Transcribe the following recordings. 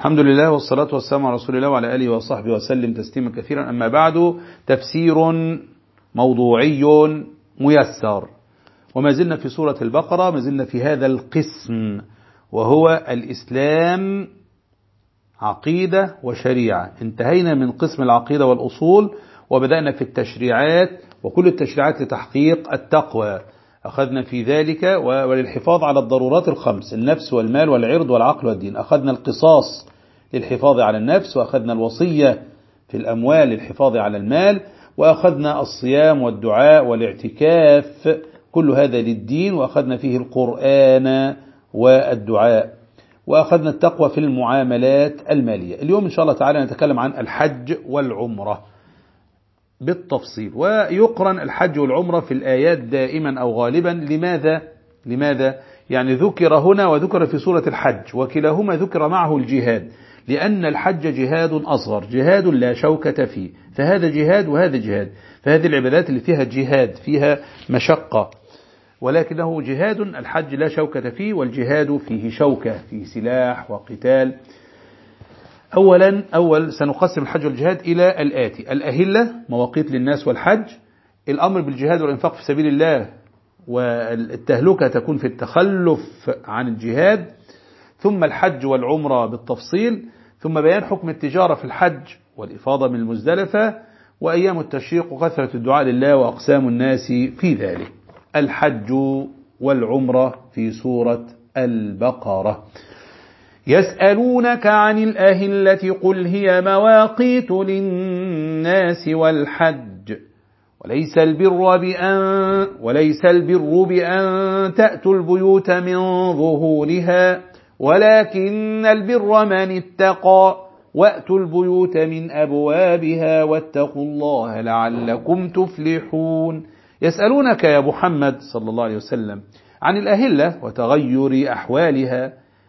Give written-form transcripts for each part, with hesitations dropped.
الحمد لله والصلاة والسلام على رسول الله وعلى آله وصحبه وسلم تسليما كثيرا. أما بعد، تفسير موضوعي ميسر، وما زلنا في سورة البقرة، ما زلنا في هذا القسم وهو الإسلام عقيدة وشريعة. انتهينا من قسم العقيدة والأصول وبدأنا في التشريعات، وكل التشريعات لتحقيق التقوى أخذنا في ذلك وللحفاظ على الضرورات الخمس: النفس والمال والعرض والعقل والدين. أخذنا القصاص للحفاظ على النفس، وأخذنا الوصية في الأموال للحفاظ على المال، وأخذنا الصيام والدعاء والاعتكاف، كل هذا للدين، وأخذنا فيه القرآن والدعاء، وأخذنا التقوى في المعاملات المالية. اليوم إن شاء الله تعالى نتكلم عن الحج والعمرة بالتفصيل، ويقرن الحج والعمرة في الآيات دائما أو غالبا. لماذا؟ يعني ذكر هنا وذكر في سورة الحج، وكلاهما ذكر معه الجهاد، لأن الحج جهاد أصغر، جهاد لا شوكة فيه، فهذا جهاد وهذا جهاد. فهذه العبادات اللي فيها جهاد فيها مشقة، ولكنه جهاد الحج لا شوكة فيه، والجهاد فيه شوكة، فيه سلاح وقتال. أول سنقسم الحج والجهاد إلى الآتي: الأهلة، مواقيت للناس والحج، الأمر بالجهاد والإنفاق في سبيل الله، والتهلكة تكون في التخلف عن الجهاد، ثم الحج والعمرة بالتفصيل، ثم بيان حكم التجارة في الحج والإفاضة من المزدلفة، وأيام التشريق وكثرة الدعاء لله وأقسام الناس في ذلك. الحج والعمرة في سورة البقرة. يسألونك عن الأهلة قل هي مواقيت للناس والحج وليس البر بأن تأتوا البيوت من ظهورها ولكن البر من اتقى وأتوا البيوت من أبوابها واتقوا الله لعلكم تفلحون. يسألونك يا محمد صلى الله عليه وسلم عن الأهلة وتغير أحوالها،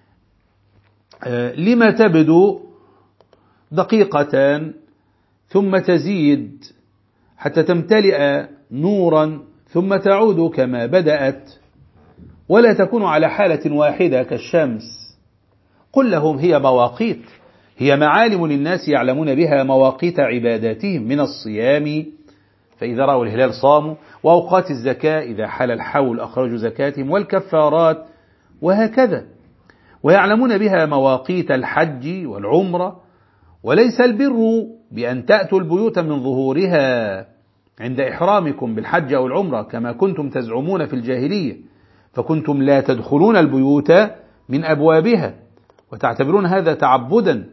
لما تبدو دقيقة ثم تزيد حتى تمتلئ نورا ثم تعود كما بدأت، ولا تكون على حالة واحدة كالشمس. قل لهم هي مواقيت، هي معالم للناس يعلمون بها مواقيت عباداتهم من الصيام فإذا رأوا الهلال صاموا، وأوقات الزكاة إذا حل الحول أخرجوا زكاتهم، والكفارات، وهكذا. ويعلمون بها مواقيت الحج والعمرة. وليس البر بأن تأتوا البيوت من ظهورها عند إحرامكم بالحج أو العمرة كما كنتم تزعمون في الجاهلية، فكنتم لا تدخلون البيوت من أبوابها وتعتبرون هذا تعبدا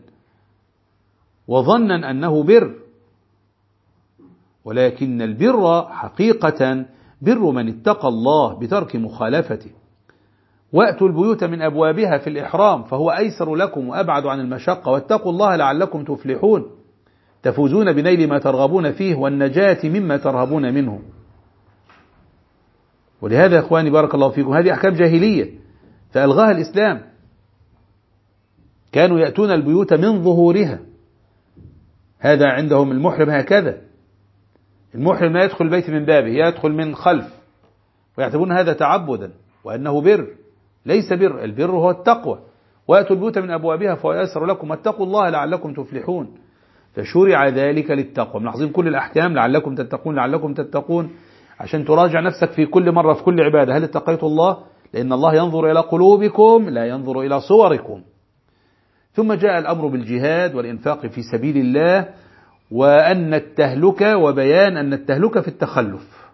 وظنا أنه بر، ولكن البر حقيقة بر من اتقى الله بترك مخالفته. وأتوا البيوت من أبوابها في الإحرام فهو أيسر لكم وأبعد عن المشقة، واتقوا الله لعلكم تفلحون، تفوزون بنيل ما ترغبون فيه والنجاة مما ترهبون منه. ولهذا يا إخواني بارك الله فيكم، هذه أحكام جاهلية فألغاها الإسلام. كانوا يأتون البيوت من ظهورها، هذا عندهم المحرم هكذا، المحرم لا يدخل البيت من بابه، يدخل من خلف، ويعتبرون هذا تعبدا وأنه بر. ليس بر، البر هو التقوى. وأتوا البيوت من أبوابها فهو يسر لكم واتقوا الله لعلكم تفلحون، فشرع ذلك للتقوى. ملاحظين كل الأحكام لعلكم تتقون لعلكم تتقون، عشان تراجع نفسك في كل مرة في كل عبادة، هل اتقيت الله؟ لأن الله ينظر إلى قلوبكم لا ينظر إلى صوركم. ثم جاء الأمر بالجهاد والإنفاق في سبيل الله، وأن التهلكة، وبيان أن التهلكة في التخلف،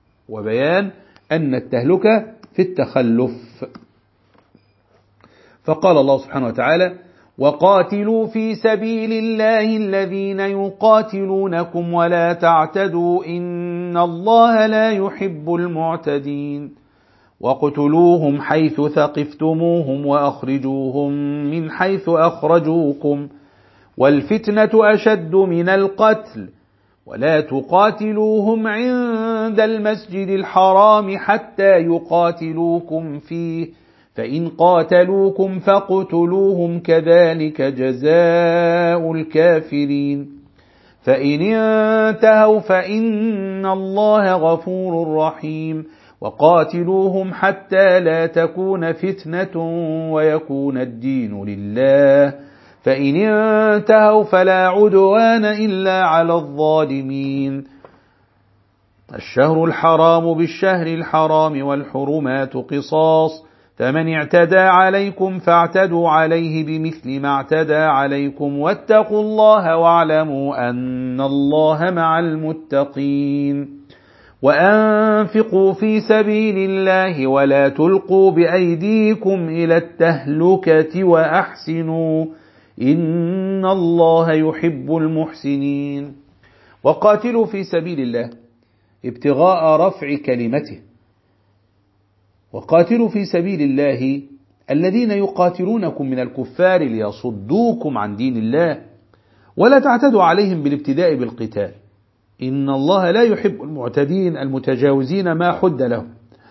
فقال الله سبحانه وتعالى: وقاتلوا في سبيل الله الذين يقاتلونكم ولا تعتدوا إن الله لا يحب المعتدين واقتلوهم حيث ثقفتموهم وأخرجوهم من حيث أخرجوكم والفتنة أشد من القتل ولا تقاتلوهم عند المسجد الحرام حتى يقاتلوكم فيه فإن قاتلوكم فاقتلوهم كذلك جزاء الكافرين فإن انتهوا فإن الله غفور رحيم وقاتلوهم حتى لا تكون فتنة ويكون الدين لله فإن انتهوا فلا عدوان إلا على الظالمين. الشهر الحرام بالشهر الحرام والحرمات قصاص، فمن اعتدى عليكم فاعتدوا عليه بمثل ما اعتدى عليكم، واتقوا الله واعلموا أن الله مع المتقين. وأنفقوا في سبيل الله ولا تلقوا بأيديكم إلى التهلكة وأحسنوا إن الله يحب المحسنين. وقاتلوا في سبيل الله ابتغاء رفع كلمته، وقاتلوا في سبيل الله الذين يقاتلونكم من الكفار ليصدوكم عن دين الله، ولا تعتدوا عليهم بالابتداء بالقتال إن الله لا يحب المعتدين المتجاوزين ما حد لهم.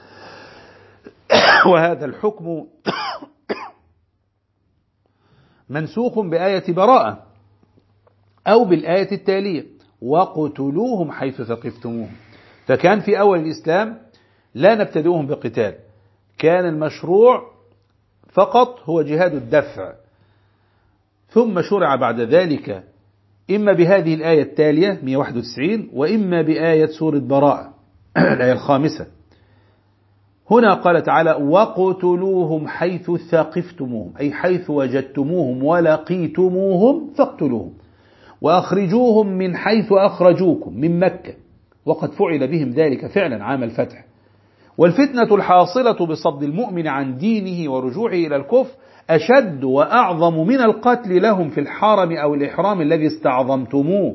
وهذا الحكم منسوخ بآية براءة أو بالآية التالية وقتلوهم حيث ثقفتموهم. فكان في أول الإسلام لا نبتدئهم بقتال، كان المشروع فقط هو جهاد الدفع، ثم شرع بعد ذلك إما بهذه الآية التالية 191 وإما بآية سورة براءة الآية الخامسة. هنا قال تعالى وقتلوهم حيث ثقفتموهم، أي حيث وجدتموهم ولقيتموهم فاقتلوهم، وأخرجوهم من حيث أخرجوكم من مكة، وقد فعل بهم ذلك فعلا عام الفتح. والفتنة الحاصلة بصد المؤمن عن دينه ورجوعه إلى الكفر أشد وأعظم من القتل لهم في الحرم أو الإحرام الذي استعظمتموه.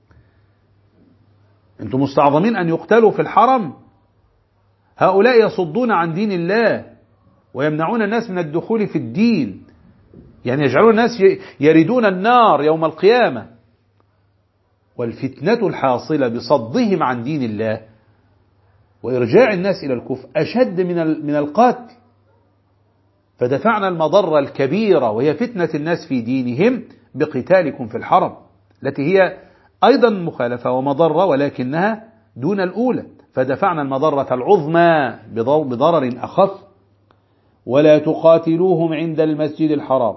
أنتم مستعظمين أن يقتلوا في الحرم، هؤلاء يصدون عن دين الله ويمنعون الناس من الدخول في الدين، يعني يجعلون الناس يردون النار يوم القيامة. والفتنة الحاصلة بصدهم عن دين الله وإرجاع الناس إلى الكفر أشد من القتل، فدفعنا المضرة الكبيرة وهي فتنة الناس في دينهم بقتالكم في الحرم، التي هي أيضا مخالفة ومضرة ولكنها دون الأولى، فدفعنا المضرة العظمى بضرر أخف. ولا تقاتلوهم عند المسجد الحرام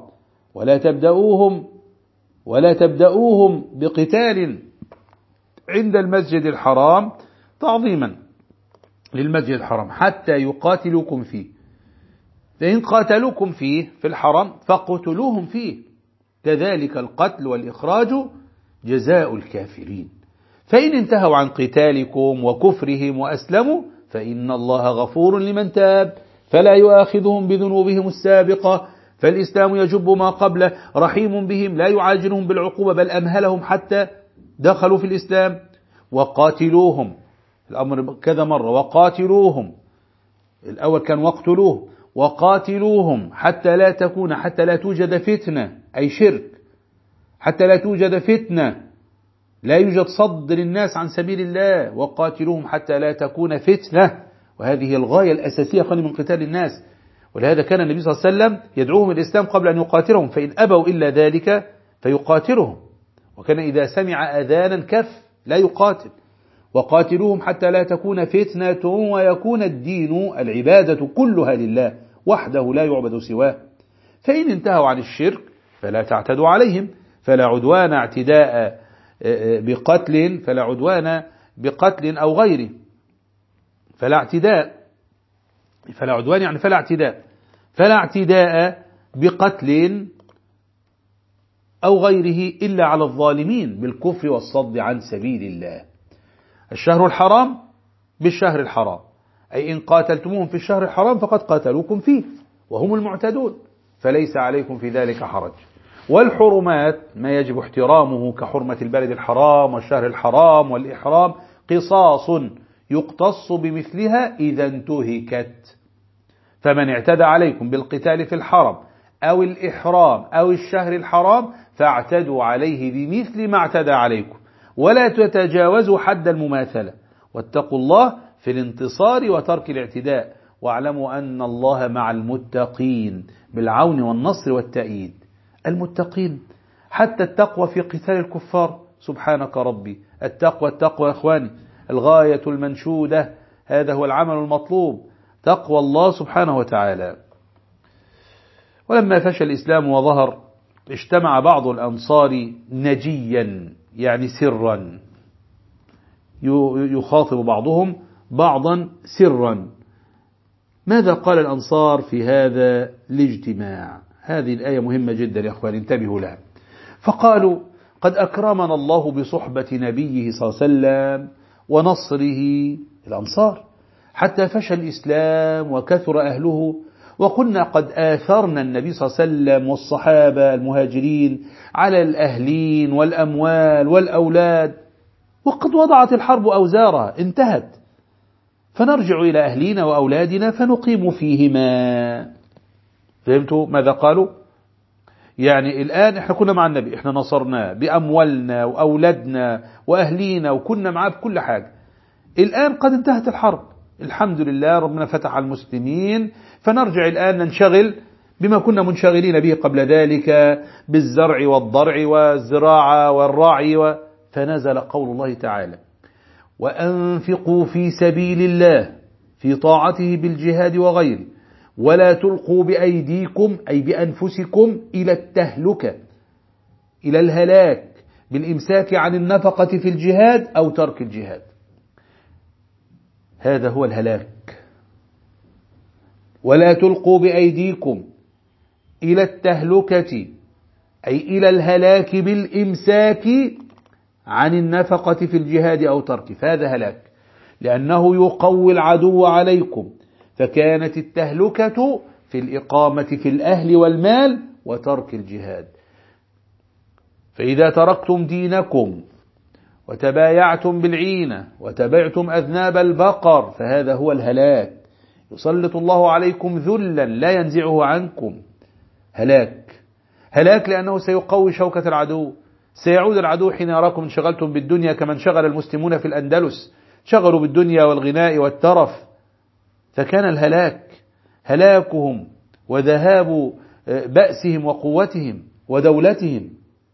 ولا تبدأوهم بقتال عند المسجد الحرام تعظيما للمسجد الحرام حتى يقاتلوكم فيه، فإن قاتلوكم فيه في الحرم فاقتلوهم فيه، كذلك القتل والإخراج جزاء الكافرين. فإن انتهوا عن قتالكم وكفرهم وأسلموا فإن الله غفور لمن تاب فلا يؤاخذهم بذنوبهم السابقة، فالإسلام يجب ما قبله، رحيم بهم لا يعاجلهم بالعقوبة بل أمهلهم حتى دخلوا في الإسلام. وقاتلوهم، الأمر كذا مرة، وقاتلوهم، الأول كان واقتلوه، وقاتلوهم حتى لا توجد فتنة، أي شرك، حتى لا توجد فتنة، لا يوجد صد للناس عن سبيل الله، وقاتلوهم حتى لا تكون فتنة، وهذه الغاية الأساسية من قتال الناس. ولهذا كان النبي صلى الله عليه وسلم يدعوهم الإسلام قبل أن يقاتلهم، فإن أبوا إلا ذلك فيقاتلهم، وكان إذا سمع أذانا كف لا يقاتل. وقاتلوهم حتى لا تكون فتنة ويكون الدين العبادة كلها لله وحده لا يعبد سواه. فإن انتهوا عن الشرك فلا تعتدوا عليهم، فلا عدوان بقتل أو غيره، فلا اعتداء بقتل أو غيره إلا على الظالمين بالكفر والصد عن سبيل الله. الشهر الحرام بالشهر الحرام، أي إن قاتلتموهم في الشهر الحرام فقد قاتلوكم فيه وهم المعتدون، فليس عليكم في ذلك حرج. والحرمات ما يجب احترامه كحرمة البلد الحرام والشهر الحرام والإحرام قصاص يقتص بمثلها إذا انتهكت، فمن اعتدى عليكم بالقتال في الحرم أو الإحرام أو الشهر الحرام فاعتدوا عليه بمثل ما اعتدى عليكم، ولا تتجاوزوا حد المماثلة، واتقوا الله في الانتصار وترك الاعتداء، واعلموا أن الله مع المتقين بالعون والنصر والتأييد. المتقين حتى التقوى في قتال الكفار، سبحانك ربي، التقوى يا إخواني الغاية المنشودة، هذا هو العمل المطلوب، تقوى الله سبحانه وتعالى. ولما فشى الإسلام وظهر اجتمع بعض الأنصار نجيا يعني سرا، يخاطب بعضهم بعضا سرا. ماذا قال الأنصار في هذا الاجتماع؟ هذه الآية مهمة جدا يا أخوان، انتبهوا لها. فقالوا: قد أكرمنا الله بصحبة نبيه صلى الله عليه وسلم ونصره، الأنصار، حتى فشى الإسلام وكثر أهله، وكنا قد آثرنا النبي صلى الله عليه وسلم والصحابة المهاجرين على الأهلين والأموال والأولاد، وقد وضعت الحرب أوزارها انتهت، فنرجع إلى أهلنا وأولادنا فنقيم فيهما. فهمتوا ماذا قالوا؟ يعني الآن احنا كنا مع النبي، احنا نصرناه بأموالنا وأولادنا وأهلينا وكنا معاه بكل حاجة. الآن قد انتهت الحرب، الحمد لله، ربنا فتح على المسلمين، فنرجع الآن ننشغل بما كنا منشغلين به قبل ذلك، بالزرع والضرع والزراعة والرعي. فنزل قول الله تعالى: وأنفقوا في سبيل الله في طاعته بالجهاد وغيره، ولا تلقوا بأيديكم أي بأنفسكم إلى التهلكة، إلى الهلاك، بالإمساك عن النفقة في الجهاد أو ترك الجهاد. هذا هو الهلاك. ولا تلقوا بأيديكم إلى التهلكة أي إلى الهلاك بالإمساك عن النفقة في الجهاد أو تركه، فهذا هلاك، لأنه يقوي العدو عليكم. فكانت التهلكة في الإقامة في الأهل والمال وترك الجهاد. فإذا تركتم دينكم وتبايعتم بالعينة وتبعتم أذناب البقر فهذا هو الهلاك، يسلط الله عليكم ذلا لا ينزعه عنكم. هلاك لأنه سيقوي شوكة العدو، سيعود العدو حين يراكم انشغلتم بالدنيا كما انشغل المسلمون في الأندلس، شغلوا بالدنيا والغناء والترف، فكان هلاكهم وذهاب بأسهم وقوتهم ودولتهم.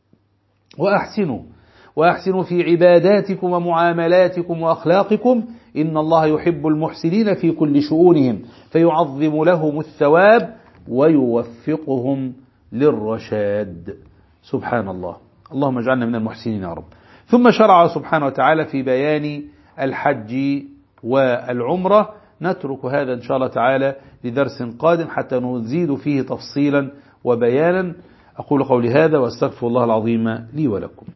وأحسنوا في عباداتكم ومعاملاتكم وأخلاقكم، إن الله يحب المحسنين في كل شؤونهم، فيعظم لهم الثواب ويوفقهم للرشاد. سبحان الله، اللهم اجعلنا من المحسنين يا رب. ثم شرع سبحانه وتعالى في بيان الحج والعمرة. نترك هذا إن شاء الله تعالى لدرس قادم حتى نزيد فيه تفصيلا وبيانا. أقول قولي هذا وأستغفر الله العظيم لي ولكم.